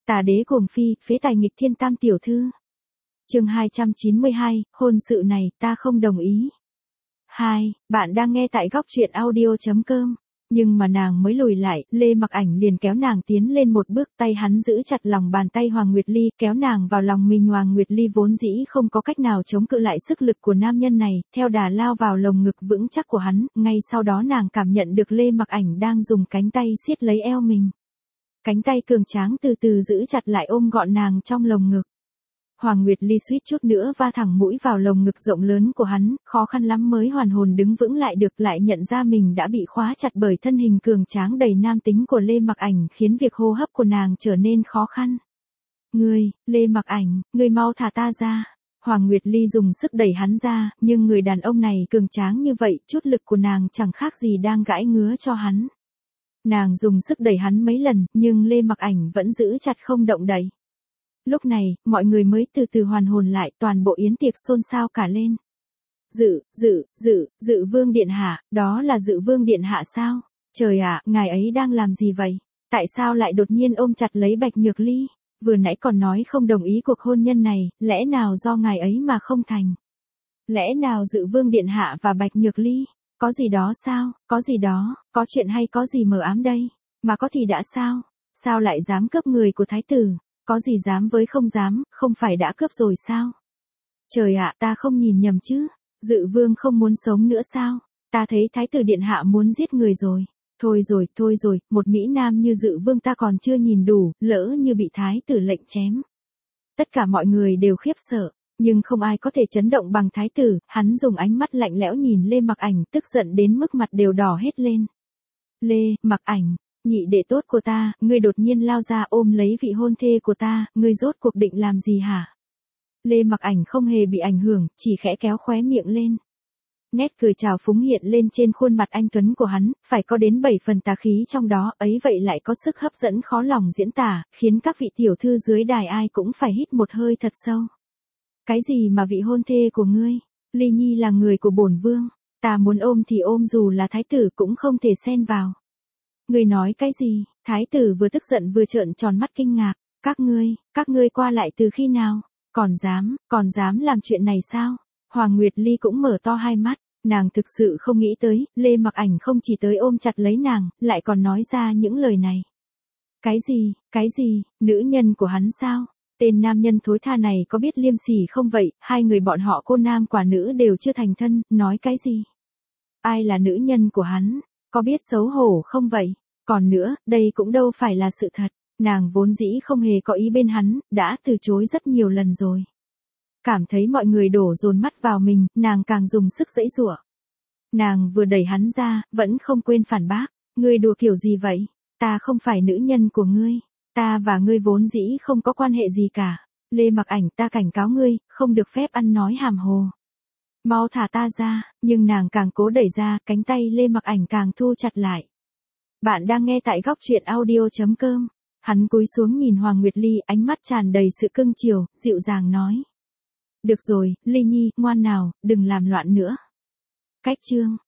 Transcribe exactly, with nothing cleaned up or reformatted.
Tà đế cuồng phi, phế tài nghịch thiên tam tiểu thư. Chương hai trăm chín mươi hai, hôn sự này ta không đồng ý. hai, bạn đang nghe tại góc truyện audio chấm com. Nhưng mà nàng mới lùi lại, Lê Mặc Ảnh liền kéo nàng tiến lên một bước, tay hắn giữ chặt lòng bàn tay Hoàng Nguyệt Ly, kéo nàng vào lòng mình. Hoàng Nguyệt Ly vốn dĩ không có cách nào chống cự lại sức lực của nam nhân này, theo đà lao vào lồng ngực vững chắc của hắn, ngay sau đó nàng cảm nhận được Lê Mặc Ảnh đang dùng cánh tay siết lấy eo mình. Cánh tay cường tráng từ từ giữ chặt lại ôm gọn nàng trong lồng ngực. Hoàng Nguyệt Ly suýt chút nữa va thẳng mũi vào lồng ngực rộng lớn của hắn, khó khăn lắm mới hoàn hồn đứng vững lại được, lại nhận ra mình đã bị khóa chặt bởi thân hình cường tráng đầy nam tính của Lê Mặc Ảnh, khiến việc hô hấp của nàng trở nên khó khăn. Ngươi, Lê Mặc Ảnh, ngươi mau thả ta ra. Hoàng Nguyệt Ly dùng sức đẩy hắn ra, nhưng người đàn ông này cường tráng như vậy, chút lực của nàng chẳng khác gì đang gãi ngứa cho hắn. Nàng dùng sức đẩy hắn mấy lần, nhưng Lê Mặc Ảnh vẫn giữ chặt không động đậy. Lúc này, mọi người mới từ từ hoàn hồn lại, toàn bộ yến tiệc xôn xao cả lên. Dự, dự, dự, dự vương điện hạ, đó là dự vương điện hạ sao? Trời ạ, ngài ấy đang làm gì vậy? Tại sao lại đột nhiên ôm chặt lấy Bạch Nhược Ly? Vừa nãy còn nói không đồng ý cuộc hôn nhân này, lẽ nào do ngài ấy mà không thành? Lẽ nào dự vương điện hạ và Bạch Nhược Ly? Có gì đó sao? Có gì đó? Có chuyện hay có gì mờ ám đây? Mà có thì đã sao? Sao lại dám cướp người của thái tử? Có gì dám với không dám, không phải đã cướp rồi sao? Trời ạ, ta không nhìn nhầm chứ? Dự vương không muốn sống nữa sao? Ta thấy thái tử điện hạ muốn giết người rồi. Thôi rồi, thôi rồi, một mỹ nam như dự vương ta còn chưa nhìn đủ, lỡ như bị thái tử lệnh chém. Tất cả mọi người đều khiếp sợ, nhưng không ai có thể chấn động bằng thái tử, hắn dùng ánh mắt lạnh lẽo nhìn Lê Mặc Ảnh, tức giận đến mức mặt đều đỏ hết lên. Lê, Mặc Ảnh, nhị đệ tốt của ta, ngươi đột nhiên lao ra ôm lấy vị hôn thê của ta, ngươi rốt cuộc định làm gì hả? Lê Mặc Ảnh không hề bị ảnh hưởng, chỉ khẽ kéo khóe miệng lên. Nét cười trào phúng hiện lên trên khuôn mặt anh tuấn của hắn, phải có đến bảy phần tà khí trong đó, ấy vậy lại có sức hấp dẫn khó lòng diễn tả, khiến các vị tiểu thư dưới đài ai cũng phải hít một hơi thật sâu. Cái gì mà vị hôn thê của ngươi? Ly Nhi là người của bổn vương, ta muốn ôm thì ôm, dù là thái tử cũng không thể xen vào. Ngươi nói cái gì? Thái tử vừa tức giận vừa trợn tròn mắt kinh ngạc. Các ngươi, các ngươi qua lại từ khi nào? Còn dám, còn dám làm chuyện này sao? Hoàng Nguyệt Ly cũng mở to hai mắt, nàng thực sự không nghĩ tới, Lê Mặc Ảnh không chỉ tới ôm chặt lấy nàng, lại còn nói ra những lời này. Cái gì, cái gì, nữ nhân của hắn sao? Tên nam nhân thối tha này có biết liêm sỉ không vậy? Hai người bọn họ cô nam quả nữ đều chưa thành thân, nói cái gì? Ai là nữ nhân của hắn? Có biết xấu hổ không vậy? Còn nữa, đây cũng đâu phải là sự thật. Nàng vốn dĩ không hề có ý bên hắn, đã từ chối rất nhiều lần rồi. Cảm thấy mọi người đổ dồn mắt vào mình, nàng càng dùng sức giãy giụa. Nàng vừa đẩy hắn ra, vẫn không quên phản bác. Ngươi đùa kiểu gì vậy? Ta không phải nữ nhân của ngươi. Ta và ngươi vốn dĩ không có quan hệ gì cả. Lê Mặc Ảnh, ta cảnh cáo ngươi, không được phép ăn nói hàm hồ. Mau thả ta ra, nhưng nàng càng cố đẩy ra, cánh tay Lê Mặc Ảnh càng thu chặt lại. Bạn đang nghe tại góc truyện audio chấm com. Hắn cúi xuống nhìn Hoàng Nguyệt Ly, ánh mắt tràn đầy sự cưng chiều, dịu dàng nói. Được rồi, Ly Nhi, ngoan nào, đừng làm loạn nữa. Cách chương.